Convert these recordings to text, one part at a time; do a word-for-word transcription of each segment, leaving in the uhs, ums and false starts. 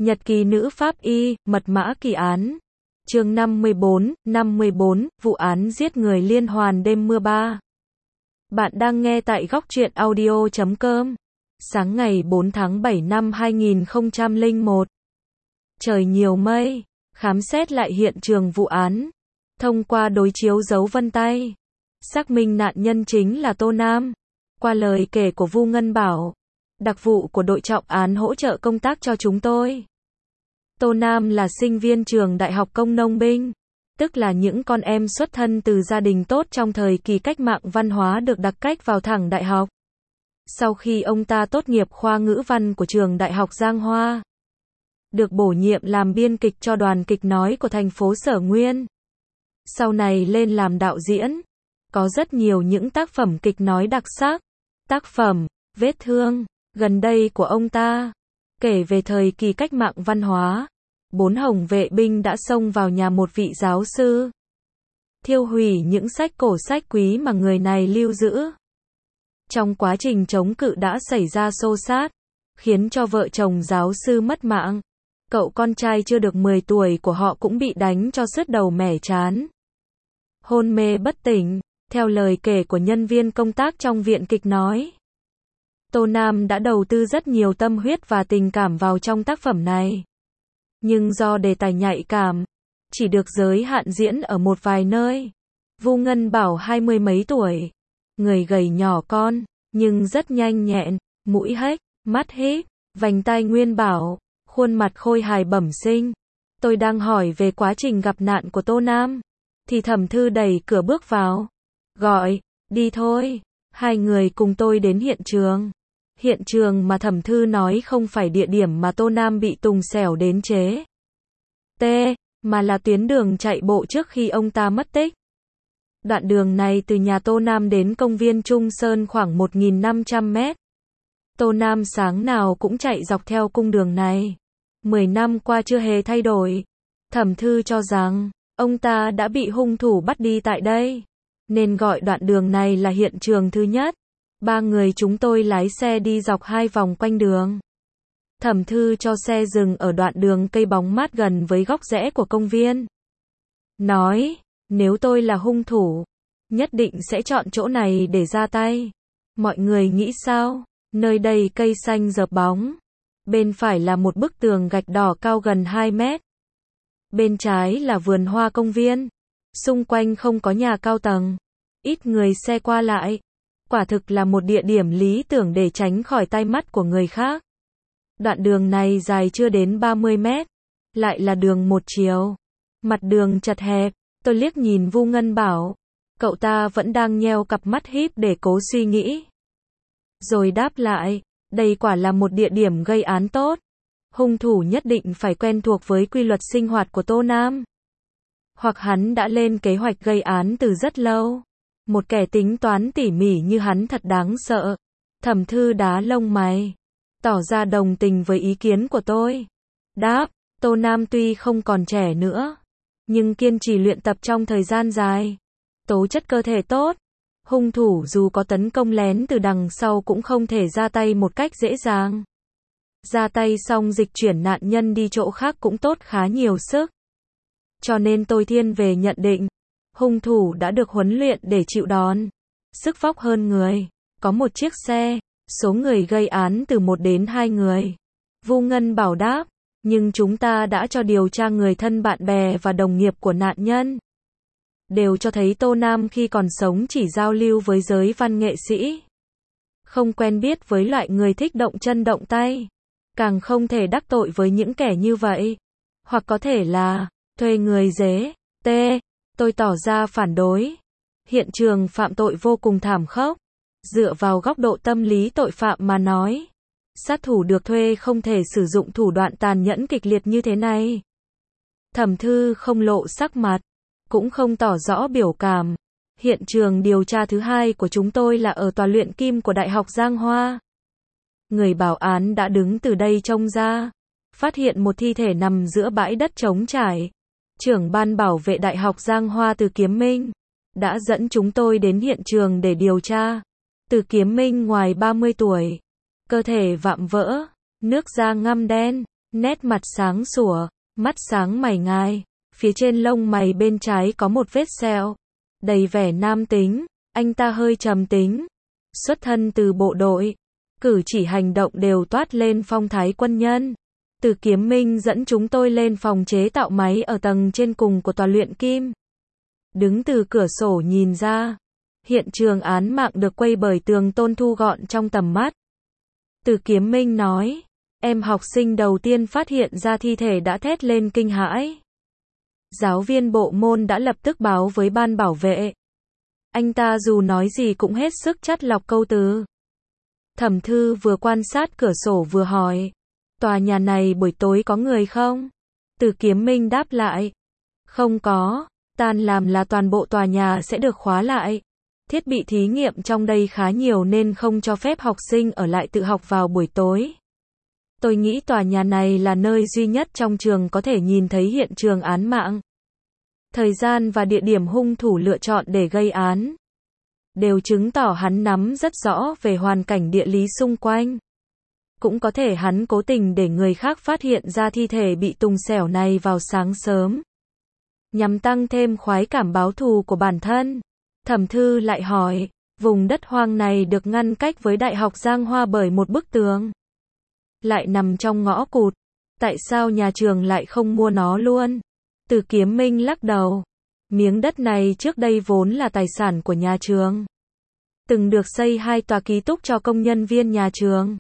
Nhật ký nữ pháp y, mật mã kỳ án. Chương năm mươi bốn, năm mươi bốn, vụ án giết người liên hoàn đêm mưa ba. Bạn đang nghe tại góc truyện audio chấm com. Sáng ngày bốn tháng bảy năm hai nghìn không trăm lẻ một. Trời nhiều mây, khám xét lại hiện trường vụ án. Thông qua đối chiếu dấu vân tay, xác minh nạn nhân chính là Tô Nam. Qua lời kể của Vu Ngân Bảo, đặc vụ của đội trọng án hỗ trợ công tác cho chúng tôi. Tô Nam là sinh viên trường Đại học Công nông binh, tức là những con em xuất thân từ gia đình tốt trong thời kỳ cách mạng văn hóa được đặc cách vào thẳng đại học. Sau khi ông ta tốt nghiệp khoa ngữ văn của trường Đại học Giang Hoa, được bổ nhiệm làm biên kịch cho đoàn kịch nói của thành phố Sở Nguyên. Sau này lên làm đạo diễn, có rất nhiều những tác phẩm kịch nói đặc sắc. Tác phẩm Vết Thương gần đây của ông ta kể về thời kỳ cách mạng văn hóa, bốn hồng vệ binh đã xông vào nhà một vị giáo sư, thiêu hủy những sách cổ sách quý mà người này lưu giữ. Trong quá trình chống cự đã xảy ra xô xát, khiến cho vợ chồng giáo sư mất mạng. Cậu con trai chưa được mười tuổi của họ cũng bị đánh cho sứt đầu mẻ trán, hôn mê bất tỉnh. Theo lời kể của nhân viên công tác trong viện kịch nói, Tô Nam đã đầu tư rất nhiều tâm huyết và tình cảm vào trong tác phẩm này. Nhưng do đề tài nhạy cảm, chỉ được giới hạn diễn ở một vài nơi. Vu Ngân Bảo hai mươi mấy tuổi, người gầy nhỏ con, nhưng rất nhanh nhẹn, mũi hếch, mắt híp, vành tai nguyên bảo, khuôn mặt khôi hài bẩm sinh. Tôi đang hỏi về quá trình gặp nạn của Tô Nam, thì Thẩm Thư đẩy cửa bước vào, gọi, đi thôi. Hai người cùng tôi đến hiện trường. Hiện trường mà Thẩm Thư nói không phải địa điểm mà Tô Nam bị Tùng Xẻo đến chế T, mà là tuyến đường chạy bộ trước khi ông ta mất tích. Đoạn đường này từ nhà Tô Nam đến công viên Trung Sơn khoảng một nghìn năm trăm mét. Tô Nam sáng nào cũng chạy dọc theo cung đường này. Mười năm qua chưa hề thay đổi. Thẩm Thư cho rằng, ông ta đã bị hung thủ bắt đi tại đây, nên gọi đoạn đường này là hiện trường thứ nhất. Ba người chúng tôi lái xe đi dọc hai vòng quanh đường. Thẩm Thư cho xe dừng ở đoạn đường cây bóng mát gần với góc rẽ của công viên. Nói, nếu tôi là hung thủ, nhất định sẽ chọn chỗ này để ra tay. Mọi người nghĩ sao? Nơi đây cây xanh rợp bóng. Bên phải là một bức tường gạch đỏ cao gần hai mét. Bên trái là vườn hoa công viên. Xung quanh không có nhà cao tầng, ít người xe qua lại. Quả thực là một địa điểm lý tưởng để tránh khỏi tai mắt của người khác. Đoạn đường này dài chưa đến ba mươi mét, lại là đường một chiều. Mặt đường chật hẹp, tôi liếc nhìn Vu Ngân Bảo. Cậu ta vẫn đang nheo cặp mắt híp để cố suy nghĩ. Rồi đáp lại, đây quả là một địa điểm gây án tốt. Hung thủ nhất định phải quen thuộc với quy luật sinh hoạt của Tô Nam. Hoặc hắn đã lên kế hoạch gây án từ rất lâu. Một kẻ tính toán tỉ mỉ như hắn thật đáng sợ. Thẩm Thư đá lông mày, tỏ ra đồng tình với ý kiến của tôi. Đáp, Tô Nam tuy không còn trẻ nữa, nhưng kiên trì luyện tập trong thời gian dài, tố chất cơ thể tốt. Hung thủ dù có tấn công lén từ đằng sau cũng không thể ra tay một cách dễ dàng. Ra tay xong dịch chuyển nạn nhân đi chỗ khác cũng tốt khá nhiều sức. Cho nên tôi thiên về nhận định, hung thủ đã được huấn luyện để chịu đòn. Sức vóc hơn người, có một chiếc xe, số người gây án từ một đến hai người. Vu Ngân Bảo đáp, nhưng chúng ta đã cho điều tra người thân bạn bè và đồng nghiệp của nạn nhân. Đều cho thấy Tô Nam khi còn sống chỉ giao lưu với giới văn nghệ sĩ. Không quen biết với loại người thích động chân động tay. Càng không thể đắc tội với những kẻ như vậy. Hoặc có thể là thuê người dế. T. Tôi tỏ ra phản đối. Hiện trường phạm tội vô cùng thảm khốc. Dựa vào góc độ tâm lý tội phạm mà nói, sát thủ được thuê không thể sử dụng thủ đoạn tàn nhẫn kịch liệt như thế này. Thẩm Thư không lộ sắc mặt, cũng không tỏ rõ biểu cảm. Hiện trường điều tra thứ hai của chúng tôi là ở tòa luyện kim của Đại học Giang Hoa. Người bảo án đã đứng từ đây trông ra, phát hiện một thi thể nằm giữa bãi đất trống trải. Trưởng ban bảo vệ Đại học Giang Hoa Từ Kiếm Minh đã dẫn chúng tôi đến hiện trường để điều tra. Từ Kiếm Minh ngoài ba mươi tuổi, cơ thể vạm vỡ, nước da ngăm đen, Nét mặt sáng sủa, mắt sáng mày ngai, phía trên lông mày bên trái có một vết sẹo, đầy vẻ nam tính, anh ta hơi trầm tính, xuất thân từ bộ đội, cử chỉ hành động đều toát lên phong thái quân nhân. Từ Kiếm Minh dẫn chúng tôi lên phòng chế tạo máy ở tầng trên cùng của tòa luyện kim. Đứng từ cửa sổ nhìn ra, hiện trường án mạng được quay bởi tường tôn thu gọn trong tầm mắt. Từ Kiếm Minh nói, em học sinh đầu tiên phát hiện ra thi thể đã thét lên kinh hãi. Giáo viên bộ môn đã lập tức báo với ban bảo vệ. Anh ta dù nói gì cũng hết sức chắt lọc câu từ. Thẩm Thư vừa quan sát cửa sổ vừa hỏi, tòa nhà này buổi tối có người không? Từ Kiếm Minh đáp lại, không có, tan làm là toàn bộ tòa nhà sẽ được khóa lại. Thiết bị thí nghiệm trong đây khá nhiều nên không cho phép học sinh ở lại tự học vào buổi tối. Tôi nghĩ tòa nhà này là nơi duy nhất trong trường có thể nhìn thấy hiện trường án mạng. Thời gian và địa điểm hung thủ lựa chọn để gây án đều chứng tỏ hắn nắm rất rõ về hoàn cảnh địa lý xung quanh. Cũng có thể hắn cố tình để người khác phát hiện ra thi thể bị tùng xẻo này vào sáng sớm, nhằm tăng thêm khoái cảm báo thù của bản thân. Thẩm Thư lại hỏi, vùng đất hoang này được ngăn cách với Đại học Giang Hoa bởi một bức tường, lại nằm trong ngõ cụt, tại sao nhà trường lại không mua nó luôn? Từ Kiếm Minh lắc đầu, miếng đất này trước đây vốn là tài sản của nhà trường, từng được xây hai tòa ký túc cho công nhân viên nhà trường.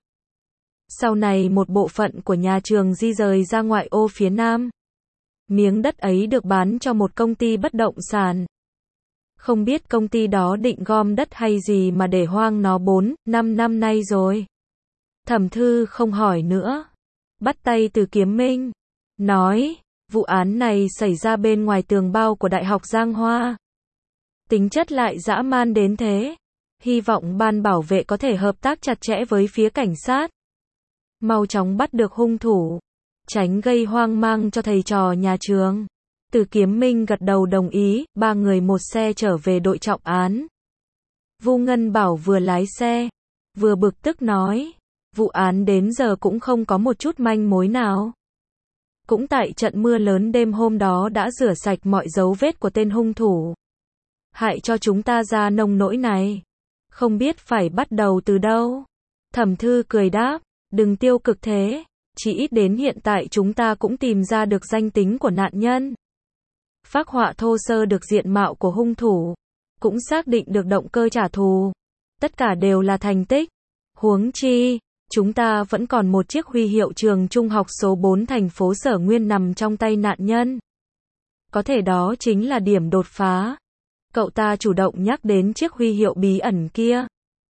Sau này một bộ phận của nhà trường di rời ra ngoại ô phía nam. Miếng đất ấy được bán cho một công ty bất động sản. Không biết công ty đó định gom đất hay gì mà để hoang nó bốn, năm năm nay rồi. Thẩm Thư không hỏi nữa, bắt tay Từ Kiếm Minh, nói, vụ án này xảy ra bên ngoài tường bao của Đại học Giang Hoa. Tính chất lại dã man đến thế. Hy vọng ban bảo vệ có thể hợp tác chặt chẽ với phía cảnh sát, mau chóng bắt được hung thủ, tránh gây hoang mang cho thầy trò nhà trường. Từ Kiếm Minh gật đầu đồng ý, ba người một xe trở về đội trọng án. Vu Ngân Bảo vừa lái xe, vừa bực tức nói, vụ án đến giờ cũng không có một chút manh mối nào. Cũng tại trận mưa lớn đêm hôm đó đã rửa sạch mọi dấu vết của tên hung thủ, hại cho chúng ta ra nông nỗi này. Không biết phải bắt đầu từ đâu. Thẩm Thư cười đáp, đừng tiêu cực thế, chỉ ít đến hiện tại chúng ta cũng tìm ra được danh tính của nạn nhân. Phác họa thô sơ được diện mạo của hung thủ, cũng xác định được động cơ trả thù. Tất cả đều là thành tích. Huống chi, chúng ta vẫn còn một chiếc huy hiệu trường trung học số bốn thành phố Sở Nguyên nằm trong tay nạn nhân. Có thể đó chính là điểm đột phá. Cậu ta chủ động nhắc đến chiếc huy hiệu bí ẩn kia.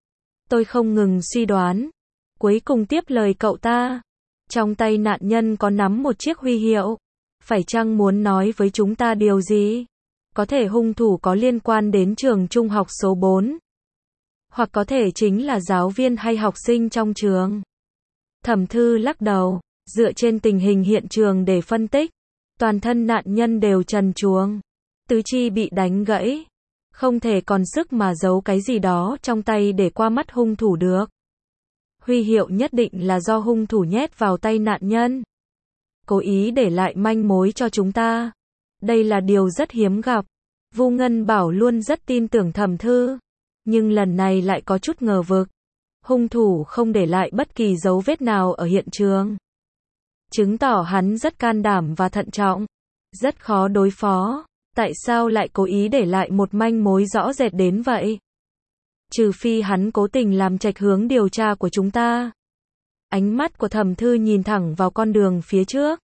Tôi không ngừng suy đoán. Cuối cùng tiếp lời cậu ta. Trong tay nạn nhân có nắm một chiếc huy hiệu. Phải chăng muốn nói với chúng ta điều gì? Có thể hung thủ có liên quan đến trường trung học số bốn. Hoặc có thể chính là giáo viên hay học sinh trong trường. Thẩm Thư lắc đầu, dựa trên tình hình hiện trường để phân tích. Toàn thân nạn nhân đều trần truồng, tứ chi bị đánh gãy. Không thể còn sức mà giấu cái gì đó trong tay để qua mắt hung thủ được. Huy hiệu nhất định là do hung thủ nhét vào tay nạn nhân, cố ý để lại manh mối cho chúng ta. Đây là điều rất hiếm gặp. Vu Ngân Bảo luôn rất tin tưởng Thẩm Thư, nhưng lần này lại có chút ngờ vực. Hung thủ không để lại bất kỳ dấu vết nào ở hiện trường, chứng tỏ hắn rất can đảm và thận trọng, rất khó đối phó. Tại sao lại cố ý để lại một manh mối rõ rệt đến vậy? Trừ phi hắn cố tình làm chệch hướng điều tra của chúng ta. Ánh mắt của Thẩm Thư nhìn thẳng vào con đường phía trước,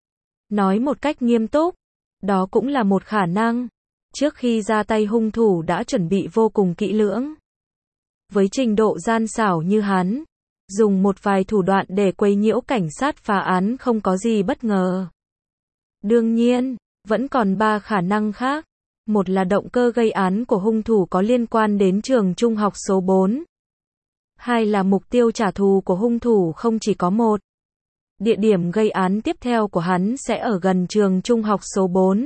nói một cách nghiêm túc, đó cũng là một khả năng. Trước khi ra tay hung thủ đã chuẩn bị vô cùng kỹ lưỡng. Với trình độ gian xảo như hắn, dùng một vài thủ đoạn để quấy nhiễu cảnh sát phá án không có gì bất ngờ. Đương nhiên, vẫn còn ba khả năng khác. Một là động cơ gây án của hung thủ có liên quan đến trường trung học số bốn. Hai là mục tiêu trả thù của hung thủ không chỉ có một. Địa điểm gây án tiếp theo của hắn sẽ ở gần trường trung học số bốn.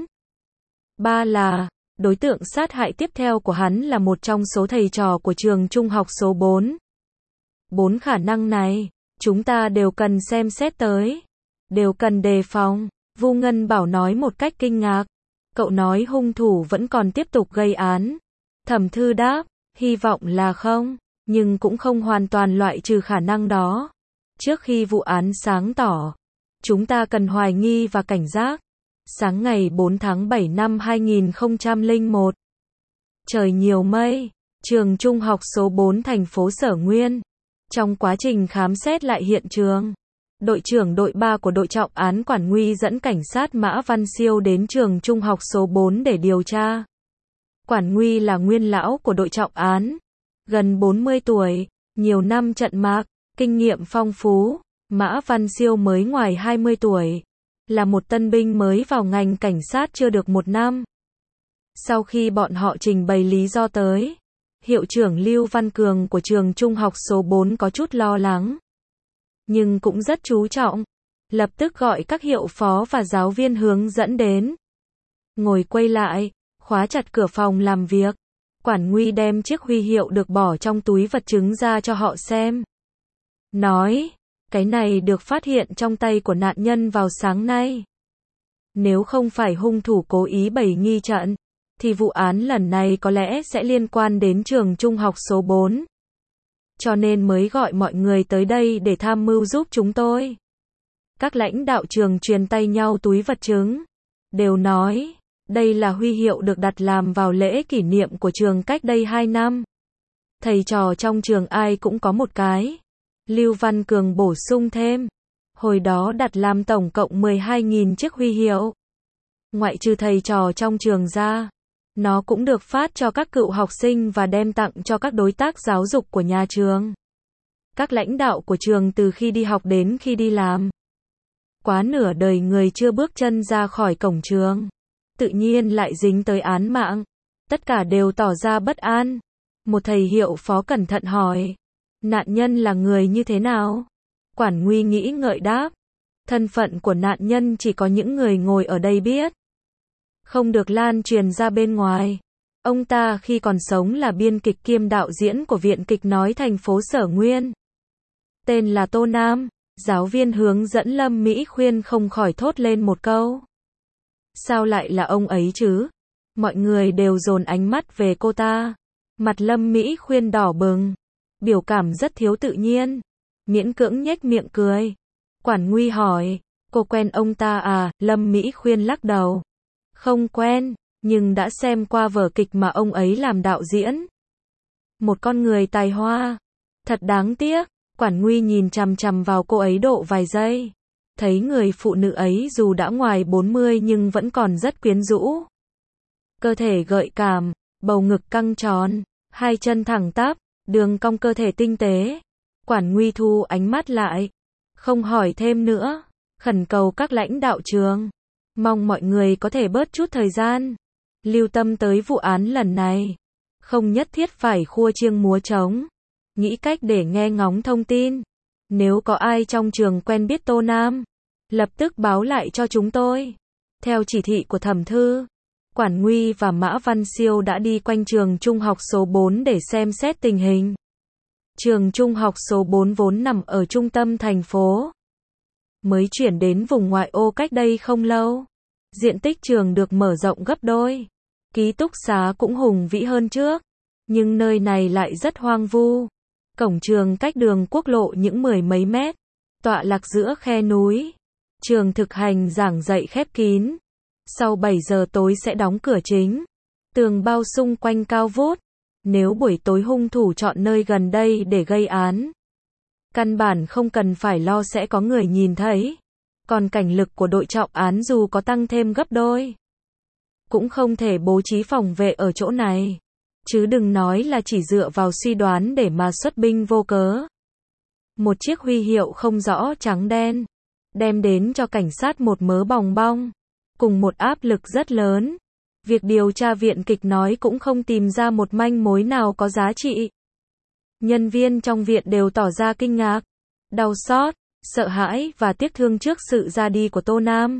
Ba là, đối tượng sát hại tiếp theo của hắn là một trong số thầy trò của trường trung học số bốn. Bốn khả năng này, chúng ta đều cần xem xét tới. đều cần đề phòng. Vu Ngân Bảo nói một cách kinh ngạc. Cậu nói hung thủ vẫn còn tiếp tục gây án. Thẩm Thư đáp, hy vọng là không, nhưng cũng không hoàn toàn loại trừ khả năng đó. Trước khi vụ án sáng tỏ, chúng ta cần hoài nghi và cảnh giác. Sáng ngày bốn tháng bảy năm hai nghìn không trăm lẻ một, trời nhiều mây, trường trung học số bốn thành phố Sở Nguyên. Trong quá trình khám xét lại hiện trường, đội trưởng đội ba của đội trọng án Quản Nguy dẫn cảnh sát Mã Văn Siêu đến trường trung học số bốn để điều tra. Quản Nguy là nguyên lão của đội trọng án, gần bốn mươi tuổi, nhiều năm trận mạc, kinh nghiệm phong phú. Mã Văn Siêu mới ngoài hai mươi tuổi, là một tân binh mới vào ngành cảnh sát chưa được một năm. Sau khi bọn họ trình bày lý do tới, hiệu trưởng Lưu Văn Cường của trường trung học số bốn có chút lo lắng, nhưng cũng rất chú trọng, lập tức gọi các hiệu phó và giáo viên hướng dẫn đến. Ngồi quay lại, khóa chặt cửa phòng làm việc. Quản Nguy đem chiếc huy hiệu được bỏ trong túi vật chứng ra cho họ xem. Nói, cái này được phát hiện trong tay của nạn nhân vào sáng nay. Nếu không phải hung thủ cố ý bày nghi trận, thì vụ án lần này có lẽ sẽ liên quan đến trường trung học số bốn. Cho nên mới gọi mọi người tới đây để tham mưu giúp chúng tôi. Các lãnh đạo trường truyền tay nhau túi vật chứng, đều nói, đây là huy hiệu được đặt làm vào lễ kỷ niệm của trường cách đây hai năm. Thầy trò trong trường ai cũng có một cái. Lưu Văn Cường bổ sung thêm, hồi đó đặt làm tổng cộng mười hai nghìn chiếc huy hiệu. Ngoại trừ thầy trò trong trường ra, nó cũng được phát cho các cựu học sinh và đem tặng cho các đối tác giáo dục của nhà trường. Các lãnh đạo của trường từ khi đi học đến khi đi làm. Quá nửa đời người chưa bước chân ra khỏi cổng trường, tự nhiên lại dính tới án mạng. Tất cả đều tỏ ra bất an. Một thầy hiệu phó cẩn thận hỏi, nạn nhân là người như thế nào? Quản Nguy nghĩ ngợi đáp, thân phận của nạn nhân chỉ có những người ngồi ở đây biết, không được lan truyền ra bên ngoài. Ông ta khi còn sống là biên kịch kiêm đạo diễn của Viện Kịch Nói thành phố Sở Nguyên. Tên là Tô Nam. Giáo viên hướng dẫn Lâm Mỹ Khuyên không khỏi thốt lên một câu. Sao lại là ông ấy chứ? Mọi người đều dồn ánh mắt về cô ta. Mặt Lâm Mỹ Khuyên đỏ bừng, biểu cảm rất thiếu tự nhiên, miễn cưỡng nhếch miệng cười. Quản Nguy hỏi, cô quen ông ta à? Lâm Mỹ Khuyên lắc đầu. Không quen, nhưng đã xem qua vở kịch mà ông ấy làm đạo diễn. Một con người tài hoa. Thật đáng tiếc. Quản Nguy nhìn chằm chằm vào cô ấy độ vài giây. Thấy người phụ nữ ấy dù đã ngoài bốn mươi nhưng vẫn còn rất quyến rũ. Cơ thể gợi cảm, bầu ngực căng tròn, hai chân thẳng tắp, đường cong cơ thể tinh tế. Quản Nguy thu ánh mắt lại, không hỏi thêm nữa, khẩn cầu các lãnh đạo trường, mong mọi người có thể bớt chút thời gian, lưu tâm tới vụ án lần này. Không nhất thiết phải khua chiêng múa trống, nghĩ cách để nghe ngóng thông tin. Nếu có ai trong trường quen biết Tô Nam, lập tức báo lại cho chúng tôi. Theo chỉ thị của Thẩm Thư, Quản Nguy và Mã Văn Siêu đã đi quanh trường trung học số bốn để xem xét tình hình. Trường trung học số bốn vốn nằm ở trung tâm thành phố, mới chuyển đến vùng ngoại ô cách đây không lâu. Diện tích trường được mở rộng gấp đôi, ký túc xá cũng hùng vĩ hơn trước, nhưng nơi này lại rất hoang vu. Cổng trường cách đường quốc lộ những mười mấy mét, tọa lạc giữa khe núi. Trường thực hành giảng dạy khép kín. Sau bảy giờ tối sẽ đóng cửa chính. Tường bao xung quanh cao vút. Nếu buổi tối hung thủ chọn nơi gần đây để gây án, căn bản không cần phải lo sẽ có người nhìn thấy. Còn cảnh lực của đội trọng án dù có tăng thêm gấp đôi, cũng không thể bố trí phòng vệ ở chỗ này. Chứ đừng nói là chỉ dựa vào suy đoán để mà xuất binh vô cớ. Một chiếc huy hiệu không rõ trắng đen, đem đến cho cảnh sát một mớ bòng bong, cùng một áp lực rất lớn. Việc điều tra Viện Kịch Nói cũng không tìm ra một manh mối nào có giá trị. Nhân viên trong viện đều tỏ ra kinh ngạc, đau xót, sợ hãi và tiếc thương trước sự ra đi của Tô Nam.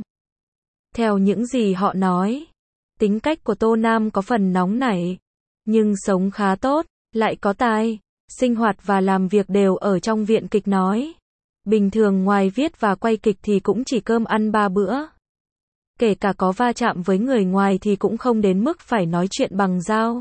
Theo những gì họ nói, tính cách của Tô Nam có phần nóng nảy, nhưng sống khá tốt, lại có tài, sinh hoạt và làm việc đều ở trong Viện Kịch Nói. Bình thường ngoài viết và quay kịch thì cũng chỉ cơm ăn ba bữa. Kể cả có va chạm với người ngoài thì cũng không đến mức phải nói chuyện bằng dao.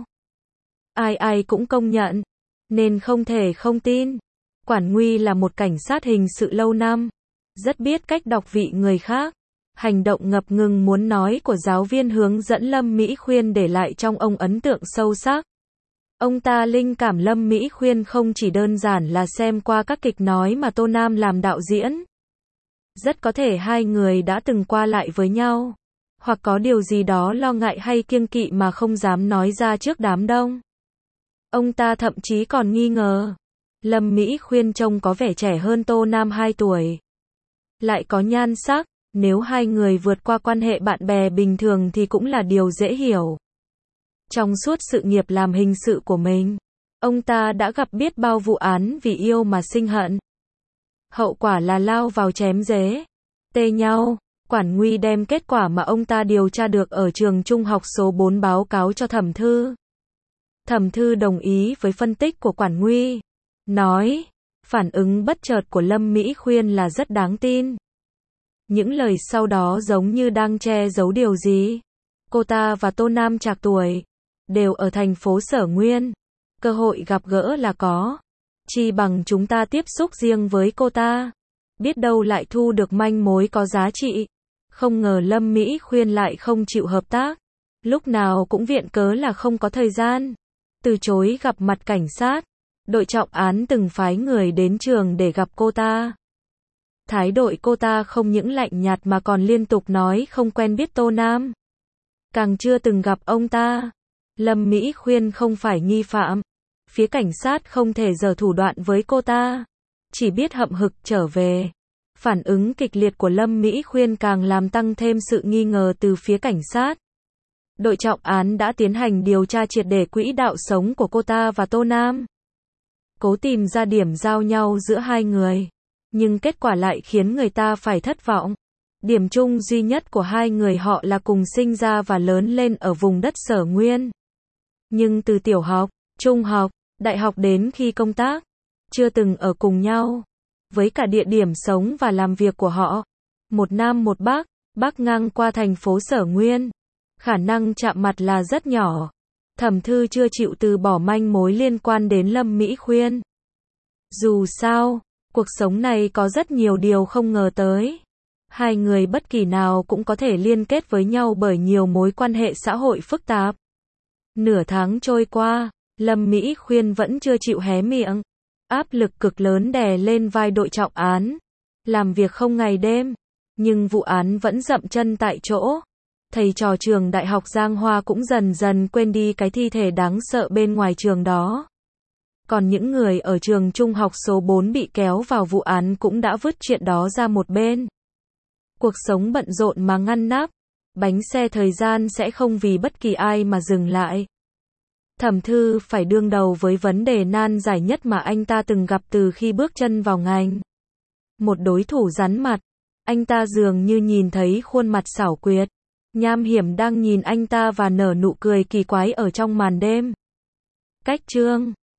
Ai ai cũng công nhận. Nên không thể không tin. Quản Nguy là một cảnh sát hình sự lâu năm. Rất biết cách đọc vị người khác. Hành động ngập ngừng muốn nói của giáo viên hướng dẫn Lâm Mỹ Khuyên để lại trong ông ấn tượng sâu sắc. Ông ta linh cảm Lâm Mỹ Khuyên không chỉ đơn giản là xem qua các kịch nói mà Tô Nam làm đạo diễn. Rất có thể hai người đã từng qua lại với nhau. Hoặc có điều gì đó lo ngại hay kiêng kỵ mà không dám nói ra trước đám đông. Ông ta thậm chí còn nghi ngờ. Lâm Mỹ Khuyên trông có vẻ trẻ hơn Tô Nam hai tuổi. Lại có nhan sắc. Nếu hai người vượt qua quan hệ bạn bè bình thường thì cũng là điều dễ hiểu. Trong suốt sự nghiệp làm hình sự của mình, ông ta đã gặp biết bao vụ án vì yêu mà sinh hận. Hậu quả là lao vào chém giết, tê nhau. Quản Nguy đem kết quả mà ông ta điều tra được ở trường trung học số bốn báo cáo cho Thẩm Thư. Thẩm Thư đồng ý với phân tích của Quản Nguy. Nói, phản ứng bất chợt của Lâm Mỹ Khuyên là rất đáng tin. Những lời sau đó giống như đang che giấu điều gì. Cô ta và Tô Nam trạc tuổi, đều ở thành phố Sở Nguyên. Cơ hội gặp gỡ là có. Chi bằng chúng ta tiếp xúc riêng với cô ta. Biết đâu lại thu được manh mối có giá trị. Không ngờ Lâm Mỹ Khuyên lại không chịu hợp tác. Lúc nào cũng viện cớ là không có thời gian. Từ chối gặp mặt cảnh sát. Đội trọng án từng phái người đến trường để gặp cô ta. Thái độ cô ta không những lạnh nhạt mà còn liên tục nói không quen biết Tô Nam. Càng chưa từng gặp ông ta. Lâm Mỹ Khuyên không phải nghi phạm. Phía cảnh sát không thể giở thủ đoạn với cô ta. Chỉ biết hậm hực trở về. Phản ứng kịch liệt của Lâm Mỹ Khuyên càng làm tăng thêm sự nghi ngờ từ phía cảnh sát. Đội trọng án đã tiến hành điều tra triệt để quỹ đạo sống của cô ta và Tô Nam. Cố tìm ra điểm giao nhau giữa hai người. Nhưng kết quả lại khiến người ta phải thất vọng. Điểm chung duy nhất của hai người họ là cùng sinh ra và lớn lên ở vùng đất Sở Nguyên. Nhưng từ tiểu học, trung học, đại học đến khi công tác, chưa từng ở cùng nhau. Với cả địa điểm sống và làm việc của họ, một nam một bắc, bắc ngang qua thành phố Sở Nguyên. Khả năng chạm mặt là rất nhỏ. Thẩm Thư chưa chịu từ bỏ manh mối liên quan đến Lâm Mỹ Khuyên. Dù sao, cuộc sống này có rất nhiều điều không ngờ tới. Hai người bất kỳ nào cũng có thể liên kết với nhau bởi nhiều mối quan hệ xã hội phức tạp. Nửa tháng trôi qua, Lâm Mỹ Khuyên vẫn chưa chịu hé miệng. Áp lực cực lớn đè lên vai đội trọng án. Làm việc không ngày đêm. Nhưng vụ án vẫn dậm chân tại chỗ. Thầy trò trường đại học Giang Hoa cũng dần dần quên đi cái thi thể đáng sợ bên ngoài trường đó. Còn những người ở trường trung học số bốn bị kéo vào vụ án cũng đã vứt chuyện đó ra một bên. Cuộc sống bận rộn mà ngăn nắp. Bánh xe thời gian sẽ không vì bất kỳ ai mà dừng lại. Thẩm Thư phải đương đầu với vấn đề nan giải nhất mà anh ta từng gặp từ khi bước chân vào ngành. Một đối thủ rắn mặt. Anh ta dường như nhìn thấy khuôn mặt xảo quyệt, nham hiểm đang nhìn anh ta và nở nụ cười kỳ quái ở trong màn đêm. Cách chương